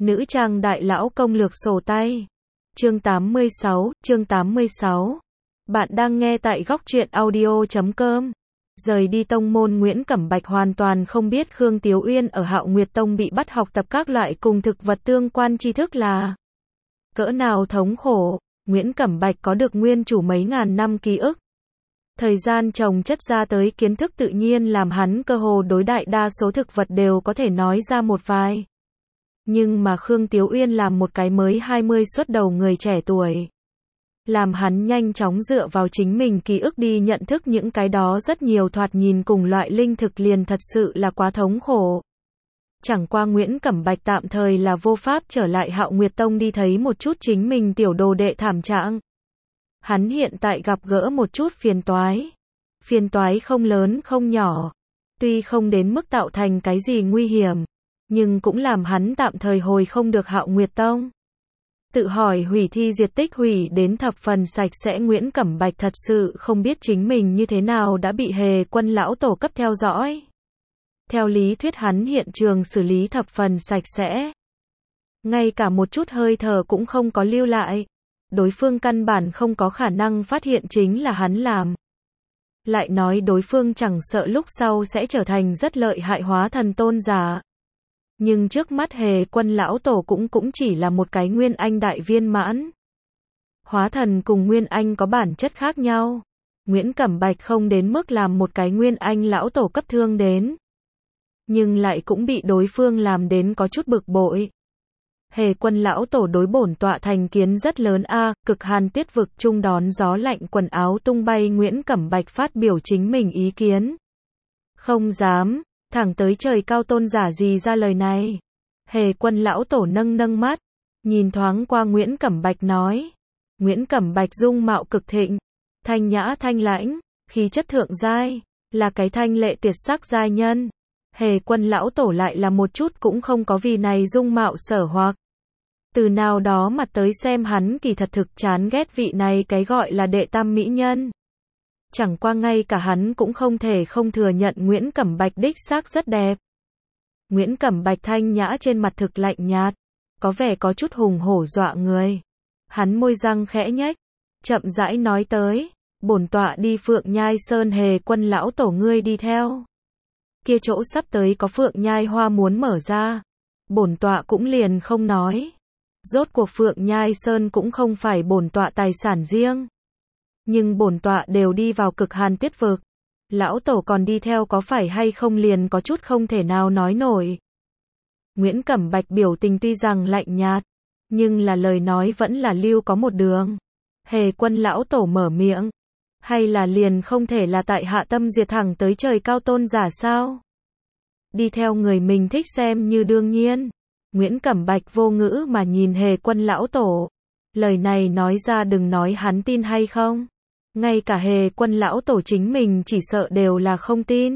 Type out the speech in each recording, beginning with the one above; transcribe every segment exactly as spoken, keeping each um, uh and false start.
Nữ trang đại lão công lược sổ tay. Chương tám mươi sáu, chương tám mươi sáu. Bạn đang nghe tại góc truyện audio chấm com. Rời đi tông môn, Nguyễn Cẩm Bạch hoàn toàn không biết Khương Tiếu Uyên ở Hạo Nguyệt Tông bị bắt học tập các loại cùng thực vật tương quan tri thức là cỡ nào thống khổ. Nguyễn Cẩm Bạch có được nguyên chủ mấy ngàn năm ký ức. Thời gian chồng chất ra tới kiến thức tự nhiên làm hắn cơ hồ đối đại đa số thực vật đều có thể nói ra một vài. Nhưng mà Khương Tiếu Uyên làm một cái mới hai mươi xuất đầu người trẻ tuổi. Làm hắn nhanh chóng dựa vào chính mình ký ức đi nhận thức những cái đó rất nhiều thoạt nhìn cùng loại linh thực liền thật sự là quá thống khổ. Chẳng qua Nguyễn Cẩm Bạch tạm thời là vô pháp trở lại Hạo Nguyệt Tông đi thấy một chút chính mình tiểu đồ đệ thảm trạng. Hắn hiện tại gặp gỡ một chút phiền toái. Phiền toái không lớn không nhỏ. Tuy không đến mức tạo thành cái gì nguy hiểm, nhưng cũng làm hắn tạm thời hồi không được Hạo Nguyệt Tông. Tự hỏi hủy thi diệt tích hủy đến thập phần sạch sẽ, Nguyễn Cẩm Bạch thật sự không biết chính mình như thế nào đã bị Hề Quân lão tổ cấp theo dõi. Theo lý thuyết hắn hiện trường xử lý thập phần sạch sẽ. Ngay cả một chút hơi thở cũng không có lưu lại. Đối phương căn bản không có khả năng phát hiện chính là hắn làm. Lại nói đối phương chẳng sợ lúc sau sẽ trở thành rất lợi hại hóa thần tôn giả. Nhưng trước mắt Hề Quân lão tổ cũng cũng chỉ là một cái nguyên anh đại viên mãn. Hóa thần cùng nguyên anh có bản chất khác nhau. Nguyễn Cẩm Bạch không đến mức làm một cái nguyên anh lão tổ cấp thương đến. Nhưng lại cũng bị đối phương làm đến có chút bực bội. Hề Quân lão tổ đối bổn tọa thành kiến rất lớn a, à, cực hàn tiết vực trung đón gió lạnh quần áo tung bay, Nguyễn Cẩm Bạch phát biểu chính mình ý kiến. Không dám, thẳng tới trời cao tôn giả gì ra lời này. Hề Quân lão tổ nâng nâng mắt, nhìn thoáng qua Nguyễn Cẩm Bạch nói. Nguyễn Cẩm Bạch dung mạo cực thịnh, thanh nhã thanh lãnh, khí chất thượng giai, là cái thanh lệ tuyệt sắc giai nhân. Hề Quân lão tổ lại là một chút cũng không có vì này dung mạo sở hoặc. Từ nào đó mặt tới xem hắn kỳ thật thực chán ghét vị này cái gọi là đệ tam mỹ nhân. Chẳng qua ngay cả hắn cũng không thể không thừa nhận Nguyễn Cẩm Bạch đích xác rất đẹp. Nguyễn Cẩm Bạch thanh nhã trên mặt thực lạnh nhạt, có vẻ có chút hùng hổ dọa người. Hắn môi răng khẽ nhếch, chậm rãi nói tới, bổn tọa đi Phượng Nhai Sơn, Hề Quân lão tổ ngươi đi theo. Kia chỗ sắp tới có Phượng Nhai hoa muốn mở ra, bổn tọa cũng liền không nói. Rốt cuộc Phượng Nhai Sơn cũng không phải bổn tọa tài sản riêng. Nhưng bổn tọa đều đi vào cực hàn tiết vực. Lão tổ còn đi theo có phải hay không liền có chút không thể nào nói nổi. Nguyễn Cẩm Bạch biểu tình tuy rằng lạnh nhạt, nhưng là lời nói vẫn là lưu có một đường. Hề Quân lão tổ mở miệng. Hay là liền không thể là tại hạ tâm duyệt thẳng tới trời cao tôn giả sao? Đi theo người mình thích xem như đương nhiên. Nguyễn Cẩm Bạch vô ngữ mà nhìn Hề Quân lão tổ. Lời này nói ra đừng nói hắn tin hay không. Ngay cả Hề Quân lão tổ chính mình chỉ sợ đều là không tin.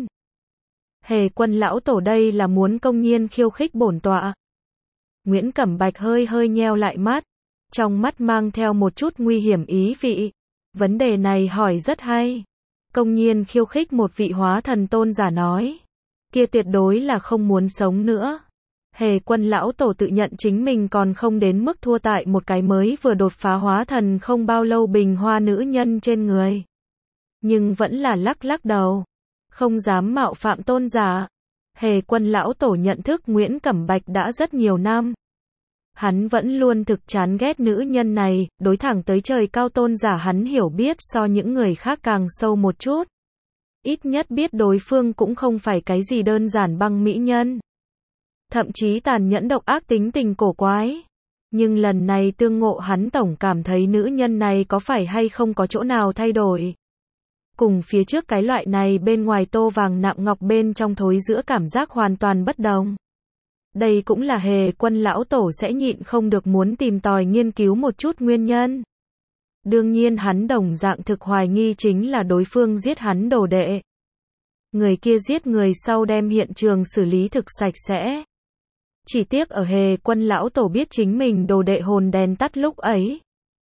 Hề Quân lão tổ đây là muốn công nhiên khiêu khích bổn tọa. Nguyễn Cẩm Bạch hơi hơi nheo lại mắt. Trong mắt mang theo một chút nguy hiểm ý vị. Vấn đề này hỏi rất hay. Công nhiên khiêu khích một vị hóa thần tôn giả nói. Kia tuyệt đối là không muốn sống nữa. Hề Quân lão tổ tự nhận chính mình còn không đến mức thua tại một cái mới vừa đột phá hóa thần không bao lâu bình hoa nữ nhân trên người. Nhưng vẫn là lắc lắc đầu. Không dám mạo phạm tôn giả. Hề Quân lão tổ nhận thức Nguyễn Cẩm Bạch đã rất nhiều năm. Hắn vẫn luôn thực chán ghét nữ nhân này, đối thẳng tới trời cao tôn giả hắn hiểu biết so những người khác càng sâu một chút. Ít nhất biết đối phương cũng không phải cái gì đơn giản băng mỹ nhân. Thậm chí tàn nhẫn độc ác tính tình cổ quái. Nhưng lần này tương ngộ hắn tổng cảm thấy nữ nhân này có phải hay không có chỗ nào thay đổi. Cùng phía trước cái loại này bên ngoài tô vàng nạm ngọc bên trong thối giữa cảm giác hoàn toàn bất đồng. Đây cũng là Hề Quân lão tổ sẽ nhịn không được muốn tìm tòi nghiên cứu một chút nguyên nhân. Đương nhiên hắn đồng dạng thực hoài nghi chính là đối phương giết hắn đồ đệ. Người kia giết người sau đem hiện trường xử lý thực sạch sẽ. Chỉ tiếc ở Hề Quân lão tổ biết chính mình đồ đệ hồn đèn tắt lúc ấy.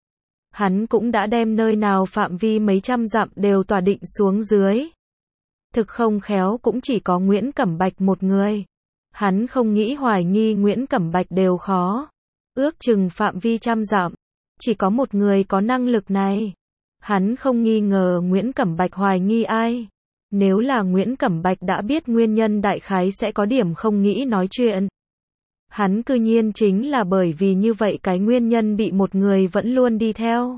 Hắn cũng đã đem nơi nào phạm vi mấy trăm dặm đều tỏa định xuống dưới. Thực không khéo cũng chỉ có Nguyễn Cẩm Bạch một người. Hắn không nghĩ hoài nghi Nguyễn Cẩm Bạch đều khó. Ước chừng phạm vi trăm dặm. Chỉ có một người có năng lực này. Hắn không nghi ngờ Nguyễn Cẩm Bạch hoài nghi ai. Nếu là Nguyễn Cẩm Bạch đã biết nguyên nhân đại khái sẽ có điểm không nghĩ nói chuyện. Hắn cư nhiên chính là bởi vì như vậy cái nguyên nhân bị một người vẫn luôn đi theo.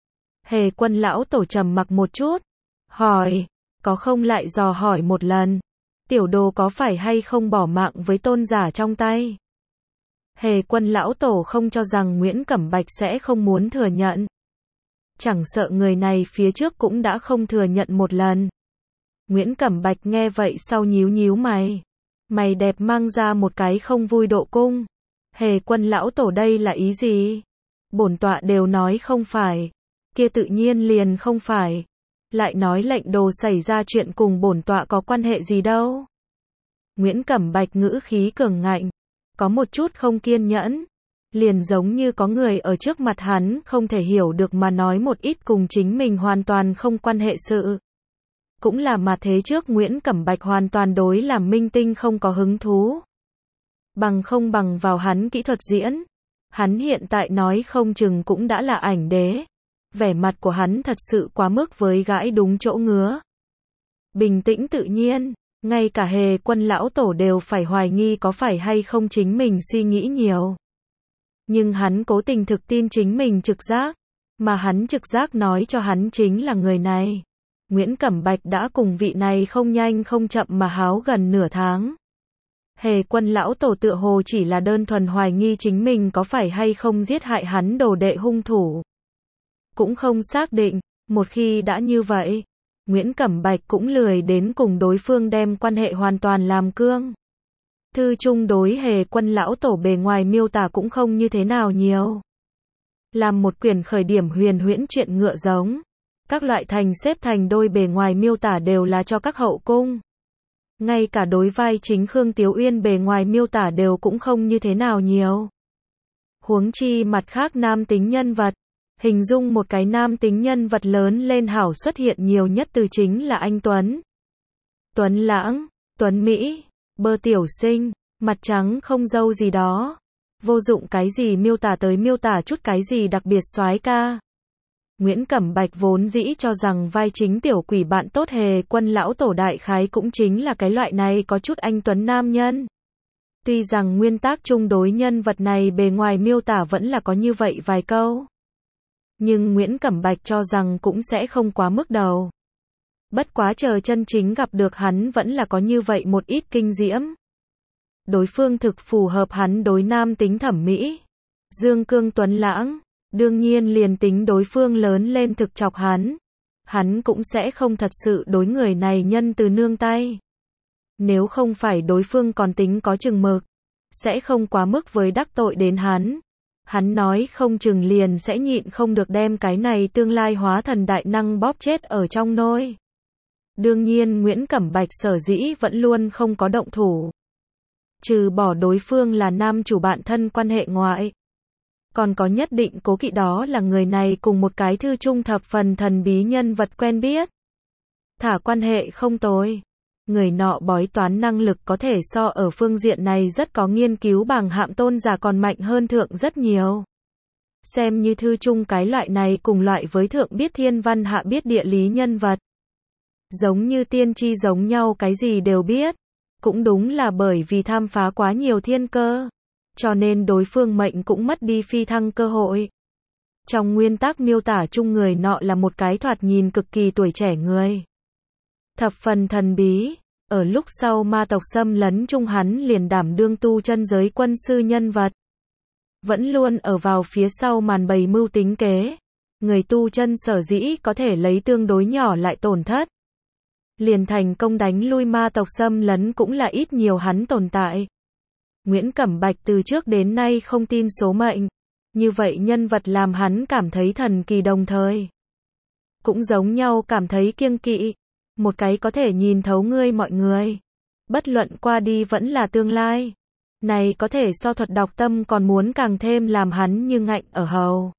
Hề Quân lão tổ trầm mặc một chút. Hỏi, có không lại dò hỏi một lần. Tiểu đồ có phải hay không bỏ mạng với tôn giả trong tay? Hề Quân lão tổ không cho rằng Nguyễn Cẩm Bạch sẽ không muốn thừa nhận. Chẳng sợ người này phía trước cũng đã không thừa nhận một lần. Nguyễn Cẩm Bạch nghe vậy sau nhíu nhíu mày. Mày đẹp mang ra một cái không vui độ cung. Hề Quân lão tổ đây là ý gì? Bổn tọa đều nói không phải. Kia tự nhiên liền không phải. Lại nói lệnh đồ xảy ra chuyện cùng bổn tọa có quan hệ gì đâu. Nguyễn Cẩm Bạch ngữ khí cường ngạnh. Có một chút không kiên nhẫn. Liền giống như có người ở trước mặt hắn không thể hiểu được mà nói một ít cùng chính mình hoàn toàn không quan hệ sự. Cũng là mà thế trước Nguyễn Cẩm Bạch hoàn toàn đối làm minh tinh không có hứng thú. Bằng không bằng vào hắn kỹ thuật diễn. Hắn hiện tại nói không chừng cũng đã là ảnh đế. Vẻ mặt của hắn thật sự quá mức với gãi đúng chỗ ngứa. Bình tĩnh tự nhiên, ngay cả Hề Quân lão tổ đều phải hoài nghi có phải hay không chính mình suy nghĩ nhiều. Nhưng hắn cố tình thực tin chính mình trực giác, mà hắn trực giác nói cho hắn chính là người này. Nguyễn Cẩm Bạch đã cùng vị này không nhanh không chậm mà háo gần nửa tháng. Hề Quân lão tổ tựa hồ chỉ là đơn thuần hoài nghi chính mình có phải hay không giết hại hắn đồ đệ hung thủ. Cũng không xác định, một khi đã như vậy, Nguyễn Cẩm Bạch cũng lười đến cùng đối phương đem quan hệ hoàn toàn làm cương. Thư chung đối Hề Quân lão tổ bề ngoài miêu tả cũng không như thế nào nhiều. Làm một quyển khởi điểm huyền huyễn chuyện ngựa giống. Các loại thành xếp thành đôi bề ngoài miêu tả đều là cho các hậu cung. Ngay cả đối vai chính Khương Tiếu Uyên bề ngoài miêu tả đều cũng không như thế nào nhiều. Huống chi mặt khác nam tính nhân vật. Hình dung một cái nam tính nhân vật lớn lên hảo xuất hiện nhiều nhất từ chính là anh Tuấn. Tuấn lãng, Tuấn Mỹ, bơ tiểu sinh, mặt trắng không râu gì đó. Vô dụng cái gì miêu tả tới miêu tả chút cái gì đặc biệt soái ca. Nguyễn Cẩm Bạch vốn dĩ cho rằng vai chính tiểu quỷ bạn tốt Hề Quân lão tổ đại khái cũng chính là cái loại này có chút anh Tuấn nam nhân. Tuy rằng nguyên tắc chung đối nhân vật này bề ngoài miêu tả vẫn là có như vậy vài câu. Nhưng Nguyễn Cẩm Bạch cho rằng cũng sẽ không quá mức đầu. Bất quá chờ chân chính gặp được hắn vẫn là có như vậy một ít kinh diễm. Đối phương thực phù hợp hắn đối nam tính thẩm mỹ. Dương cương tuấn lãng, đương nhiên liền tính đối phương lớn lên thực chọc hắn. Hắn cũng sẽ không thật sự đối người này nhân từ nương tay. Nếu không phải đối phương còn tính có chừng mực, sẽ không quá mức với đắc tội đến hắn. Hắn nói không chừng liền sẽ nhịn không được đem cái này tương lai hóa thần đại năng bóp chết ở trong nôi. Đương nhiên Nguyễn Cẩm Bạch sở dĩ vẫn luôn không có động thủ. Trừ bỏ đối phương là nam chủ bạn thân quan hệ ngoại. Còn có nhất định cố kỵ đó là người này cùng một cái thư trung thập phần thần bí nhân vật quen biết. Thả quan hệ không tồi. Người nọ bói toán năng lực có thể so ở phương diện này rất có nghiên cứu bảng hạm tôn giả còn mạnh hơn thượng rất nhiều. Xem như thư chung cái loại này cùng loại với thượng biết thiên văn hạ biết địa lý nhân vật. Giống như tiên tri giống nhau cái gì đều biết. Cũng đúng là bởi vì tham phá quá nhiều thiên cơ. Cho nên đối phương mệnh cũng mất đi phi thăng cơ hội. Trong nguyên tắc miêu tả chung người nọ là một cái thoạt nhìn cực kỳ tuổi trẻ người. Thập phần thần bí, ở lúc sau ma tộc xâm lấn chung hắn liền đảm đương tu chân giới quân sư nhân vật. Vẫn luôn ở vào phía sau màn bày mưu tính kế. Người tu chân sở dĩ có thể lấy tương đối nhỏ lại tổn thất. Liền thành công đánh lui ma tộc xâm lấn cũng là ít nhiều hắn tồn tại. Nguyễn Cẩm Bạch từ trước đến nay không tin số mệnh. Như vậy nhân vật làm hắn cảm thấy thần kỳ đồng thời. Cũng giống nhau cảm thấy kiêng kỵ. Một cái có thể nhìn thấu ngươi mọi người. Bất luận qua đi vẫn là tương lai. Này có thể so thuật đọc tâm còn muốn càng thêm làm hắn như ngạnh ở hầu.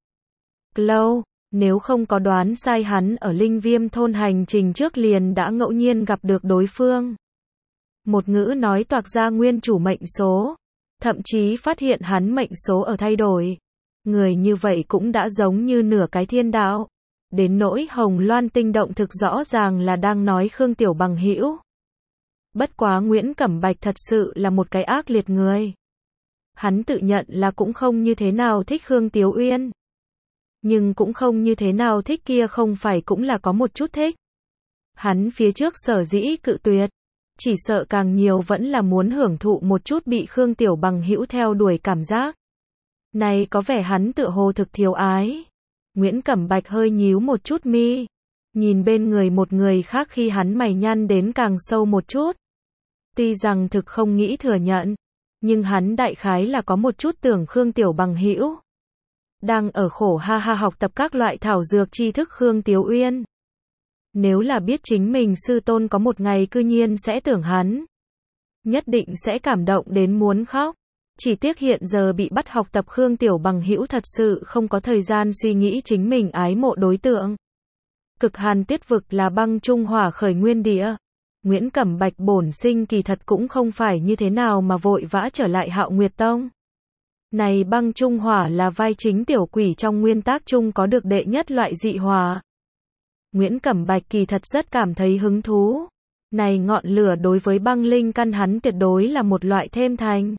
Lâu, nếu không có đoán sai hắn ở Linh Viêm thôn hành trình trước liền đã ngẫu nhiên gặp được đối phương. Một ngữ nói toạc ra nguyên chủ mệnh số, thậm chí phát hiện hắn mệnh số ở thay đổi. Người như vậy cũng đã giống như nửa cái thiên đạo. Đến nỗi Hồng Loan Tinh động thực rõ ràng là đang nói Khương Tiểu Bằng hữu. Bất quá Nguyễn Cẩm Bạch thật sự là một cái ác liệt người. Hắn tự nhận là cũng không như thế nào thích Khương Tiếu Uyên. Nhưng cũng không như thế nào thích kia không phải cũng là có một chút thích. Hắn phía trước sở dĩ cự tuyệt. Chỉ sợ càng nhiều vẫn là muốn hưởng thụ một chút bị Khương Tiểu Bằng hữu theo đuổi cảm giác. Này có vẻ hắn tựa hồ thực thiếu ái. Nguyễn Cẩm Bạch hơi nhíu một chút mi. Nhìn bên người một người khác khi hắn mày nhăn đến càng sâu một chút. Tuy rằng thực không nghĩ thừa nhận. Nhưng hắn đại khái là có một chút tưởng Khương Tiểu Bằng hữu. Đang ở khổ ha ha học tập các loại thảo dược tri thức Khương Tiếu Uyên. Nếu là biết chính mình sư tôn có một ngày cư nhiên sẽ tưởng hắn. Nhất định sẽ cảm động đến muốn khóc. Chỉ tiếc hiện giờ bị bắt học tập Khương Tiểu Bằng hữu thật sự không có thời gian suy nghĩ chính mình ái mộ đối tượng. Cực hàn tuyết vực là băng trung hỏa khởi nguyên địa. Nguyễn Cẩm Bạch bổn sinh kỳ thật cũng không phải như thế nào mà vội vã trở lại Hạo Nguyệt Tông. Này băng trung hỏa là vai chính tiểu quỷ trong nguyên tác chung có được đệ nhất loại dị hỏa. Nguyễn Cẩm Bạch kỳ thật rất cảm thấy hứng thú. Này ngọn lửa đối với băng linh căn hắn tuyệt đối là một loại thêm thành.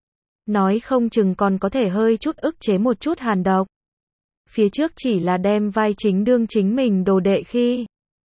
Nói không chừng còn có thể hơi chút ức chế một chút hàn độc. Phía trước chỉ là đem vai chính đương chính mình đồ đệ khi.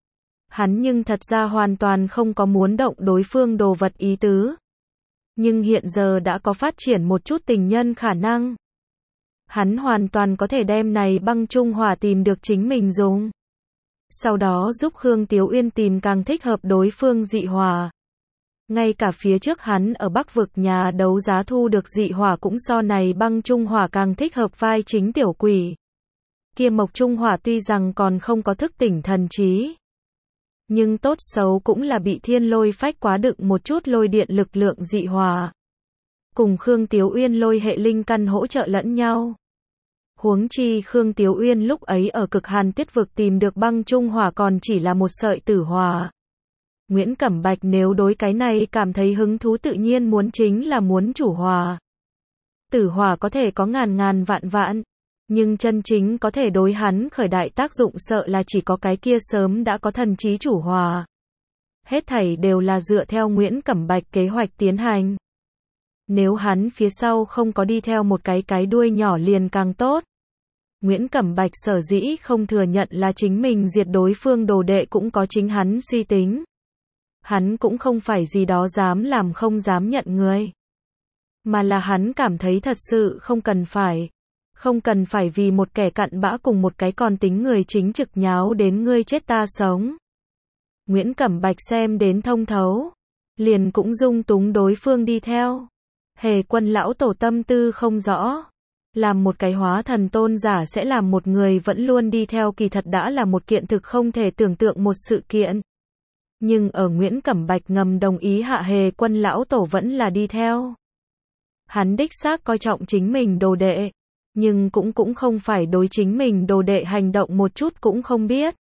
Hắn nhưng thật ra hoàn toàn không có muốn động đối phương đồ vật ý tứ. Nhưng hiện giờ đã có phát triển một chút tình nhân khả năng. Hắn hoàn toàn có thể đem này băng trung hỏa tìm được chính mình dùng. Sau đó giúp Khương Tiếu Uyên tìm càng thích hợp đối phương dị hỏa. Ngay cả phía trước hắn ở Bắc vực nhà đấu giá thu được dị hỏa cũng so này băng trung hỏa càng thích hợp vai chính tiểu quỷ. Kia mộc trung hỏa tuy rằng còn không có thức tỉnh thần trí. Nhưng tốt xấu cũng là bị thiên lôi phách quá đựng một chút lôi điện lực lượng dị hỏa. Cùng Khương Tiếu Uyên lôi hệ linh căn hỗ trợ lẫn nhau. Huống chi Khương Tiếu Uyên lúc ấy ở cực hàn tuyết vực tìm được băng trung hỏa còn chỉ là một sợi tử hỏa. Nguyễn Cẩm Bạch nếu đối cái này cảm thấy hứng thú tự nhiên muốn chính là muốn chủ hỏa. Tử hỏa có thể có ngàn ngàn vạn vạn. Nhưng chân chính có thể đối hắn khởi đại tác dụng sợ là chỉ có cái kia sớm đã có thần trí chủ hỏa. Hết thảy đều là dựa theo Nguyễn Cẩm Bạch kế hoạch tiến hành. Nếu hắn phía sau không có đi theo một cái cái đuôi nhỏ liền càng tốt. Nguyễn Cẩm Bạch sở dĩ không thừa nhận là chính mình diệt đối phương đồ đệ cũng có chính hắn suy tính. Hắn cũng không phải gì đó dám làm không dám nhận người. Mà là hắn cảm thấy thật sự không cần phải. Không cần phải vì một kẻ cặn bã cùng một cái còn tính người chính trực nháo đến ngươi chết ta sống. Nguyễn Cẩm Bạch xem đến thông thấu. Liền cũng dung túng đối phương đi theo. Hề Quân lão tổ tâm tư không rõ. Làm một cái hóa thần tôn giả sẽ làm một người vẫn luôn đi theo kỳ thật đã là một kiện thực không thể tưởng tượng một sự kiện. Nhưng ở Nguyễn Cẩm Bạch ngầm đồng ý hạ Hề Quân lão tổ vẫn là đi theo. Hắn đích xác coi trọng chính mình đồ đệ. Nhưng cũng cũng không phải đối chính mình đồ đệ hành động một chút cũng không biết.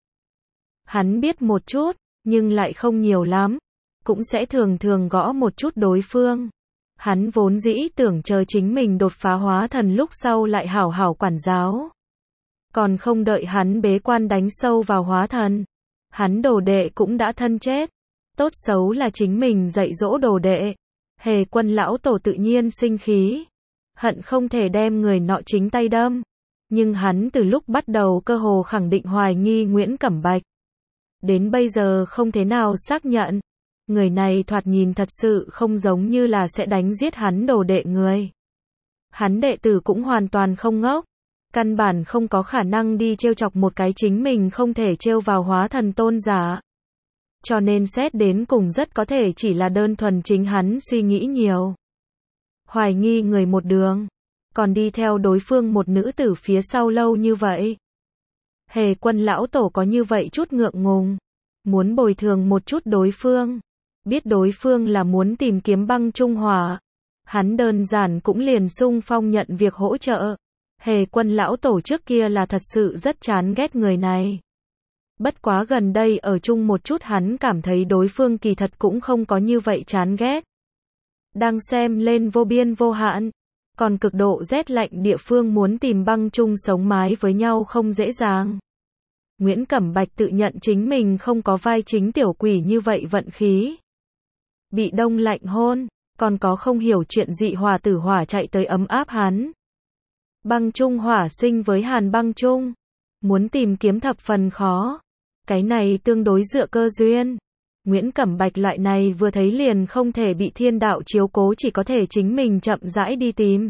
Hắn biết một chút, nhưng lại không nhiều lắm. Cũng sẽ thường thường gõ một chút đối phương. Hắn vốn dĩ tưởng chờ chính mình đột phá hóa thần lúc sau lại hảo hảo quản giáo. Còn không đợi hắn bế quan đánh sâu vào hóa thần. Hắn đồ đệ cũng đã thân chết. Tốt xấu là chính mình dạy dỗ đồ đệ. Hề Quân lão tổ tự nhiên sinh khí. Hận không thể đem người nọ chính tay đâm. Nhưng hắn từ lúc bắt đầu cơ hồ khẳng định hoài nghi Nguyễn Cẩm Bạch. Đến bây giờ không thế nào xác nhận. Người này thoạt nhìn thật sự không giống như là sẽ đánh giết hắn đồ đệ người. Hắn đệ tử cũng hoàn toàn không ngốc. Căn bản không có khả năng đi trêu chọc một cái chính mình không thể trêu vào hóa thần tôn giả. Cho nên xét đến cùng rất có thể chỉ là đơn thuần chính hắn suy nghĩ nhiều. Hoài nghi người một đường. Còn đi theo đối phương một nữ tử phía sau lâu như vậy. Hề Quân lão tổ có như vậy chút ngượng ngùng. Muốn bồi thường một chút đối phương. Biết đối phương là muốn tìm kiếm băng trung hỏa. Hắn đơn giản cũng liền sung phong nhận việc hỗ trợ. Hề Quân lão tổ trước kia là thật sự rất chán ghét người này. Bất quá gần đây ở chung một chút hắn cảm thấy đối phương kỳ thật cũng không có như vậy chán ghét. Đang xem lên vô biên vô hạn. Còn cực độ rét lạnh địa phương muốn tìm băng chung sống mái với nhau không dễ dàng. Nguyễn Cẩm Bạch tự nhận chính mình không có vai chính tiểu quỷ như vậy vận khí. Bị đông lạnh hôn, còn có không hiểu chuyện dị hỏa tử hỏa chạy tới ấm áp hắn. Băng chung hỏa sinh với hàn băng chung. Muốn tìm kiếm thập phần khó. Cái này tương đối dựa cơ duyên. Nguyễn Cẩm Bạch loại này vừa thấy liền không thể bị thiên đạo chiếu cố, chỉ có thể chính mình chậm rãi đi tìm.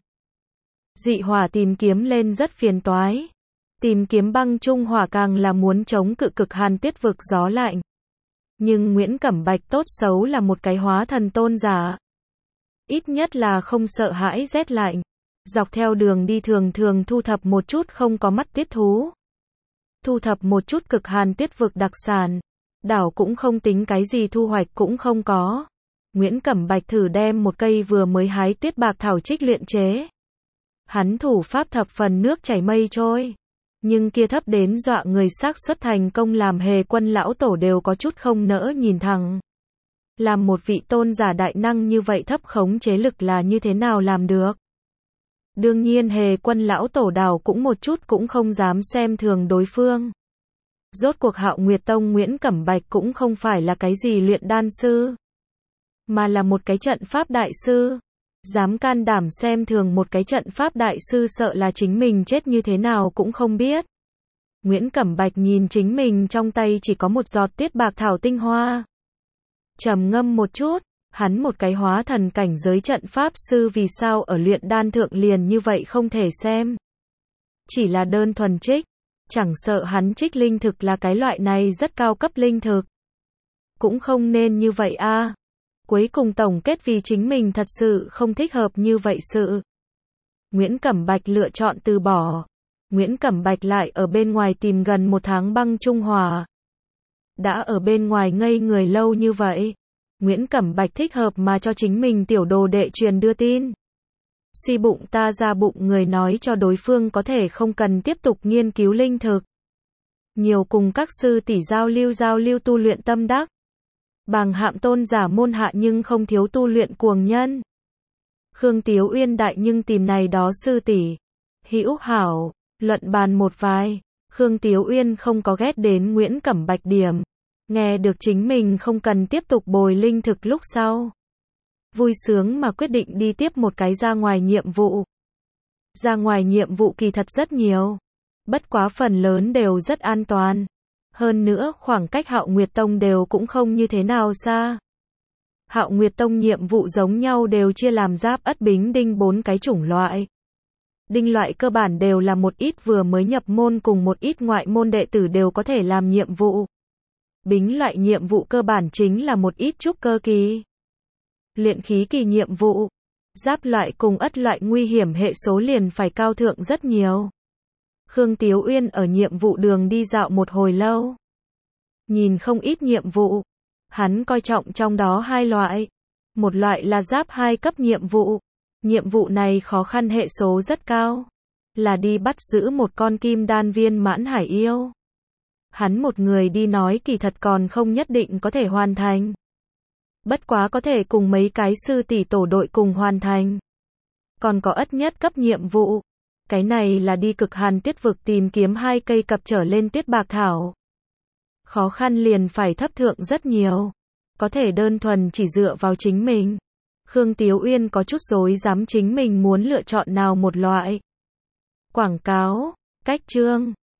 Dị hỏa tìm kiếm lên rất phiền toái. Tìm kiếm băng chung hỏa càng là muốn chống cự cực hàn tuyết vực gió lạnh. Nhưng Nguyễn Cẩm Bạch tốt xấu là một cái hóa thần tôn giả. Ít nhất là không sợ hãi rét lạnh. Dọc theo đường đi thường thường thu thập một chút không có mắt tuyết thú. Thu thập một chút cực hàn tuyết vực đặc sản. Đảo cũng không tính cái gì thu hoạch cũng không có. Nguyễn Cẩm Bạch thử đem một cây vừa mới hái tuyết bạc thảo trích luyện chế. Hắn thủ pháp thập phần nước chảy mây trôi. Nhưng kia thấp đến dọa người, xác suất thành công làm Hề Quân lão tổ đều có chút không nỡ nhìn thẳng. Làm một vị tôn giả đại năng như vậy thấp khống chế lực là như thế nào làm được? Đương nhiên Hề Quân lão tổ đảo cũng một chút cũng không dám xem thường đối phương. Rốt cuộc Hạo Nguyệt Tông Nguyễn Cẩm Bạch cũng không phải là cái gì luyện đan sư, mà là một cái trận pháp đại sư. Dám can đảm xem thường một cái trận pháp đại sư, sợ là chính mình chết như thế nào cũng không biết. Nguyễn Cẩm Bạch nhìn chính mình trong tay chỉ có một giọt tuyết bạc thảo tinh hoa. Trầm ngâm một chút, hắn một cái hóa thần cảnh giới trận pháp sư vì sao ở luyện đan thượng liền như vậy không thể xem. Chỉ là đơn thuần trích, chẳng sợ hắn trích linh thực là cái loại này rất cao cấp linh thực. Cũng không nên như vậy a. À. Cuối cùng tổng kết vì chính mình thật sự không thích hợp như vậy sự. Nguyễn Cẩm Bạch lựa chọn từ bỏ. Nguyễn Cẩm Bạch lại ở bên ngoài tìm gần một tháng băng trung hòa. Đã ở bên ngoài ngây người lâu như vậy. Nguyễn Cẩm Bạch thích hợp mà cho chính mình tiểu đồ đệ truyền đưa tin. Suy bụng ta ra bụng người, nói cho đối phương có thể không cần tiếp tục nghiên cứu linh thực. Nhiều cùng các sư tỷ giao lưu giao lưu tu luyện tâm đắc. Bàng hạm tôn giả môn hạ nhưng không thiếu tu luyện cuồng nhân. Khương Tiếu Uyên đại nhưng tìm này đó sư tỷ. Hữu hảo, luận bàn một vài. Khương Tiếu Uyên không có ghét đến Nguyễn Cẩm Bạch điểm. Nghe được chính mình không cần tiếp tục bồi linh thực lúc sau. Vui sướng mà quyết định đi tiếp một cái ra ngoài nhiệm vụ. Ra ngoài nhiệm vụ kỳ thật rất nhiều. Bất quá phần lớn đều rất an toàn. Hơn nữa khoảng cách Hạo Nguyệt Tông đều cũng không như thế nào xa. Hạo Nguyệt Tông nhiệm vụ giống nhau đều chia làm giáp, ất, bính, đinh bốn cái chủng loại. Đinh loại cơ bản đều là một ít vừa mới nhập môn cùng một ít ngoại môn đệ tử đều có thể làm nhiệm vụ. Bính loại nhiệm vụ cơ bản chính là một ít trúc cơ kỳ, luyện khí kỳ nhiệm vụ. Giáp loại cùng ất loại nguy hiểm hệ số liền phải cao thượng rất nhiều. Khương Tiếu Uyên ở nhiệm vụ đường đi dạo một hồi lâu. Nhìn không ít nhiệm vụ. Hắn coi trọng trong đó hai loại. Một loại là giáp hai cấp nhiệm vụ. Nhiệm vụ này khó khăn hệ số rất cao. Là đi bắt giữ một con kim đan viên mãn hải yêu. Hắn một người đi nói kỳ thật còn không nhất định có thể hoàn thành. Bất quá có thể cùng mấy cái sư tỷ tổ đội cùng hoàn thành. Còn có ất nhất cấp nhiệm vụ. Cái này là đi cực hàn tuyết vực tìm kiếm hai cây cặp trở lên tuyết bạc thảo. Khó khăn liền phải thấp thượng rất nhiều. Có thể đơn thuần chỉ dựa vào chính mình. Khương Tiếu Uyên có chút rối rắm chính mình muốn lựa chọn nào một loại. Quảng cáo, cách chương.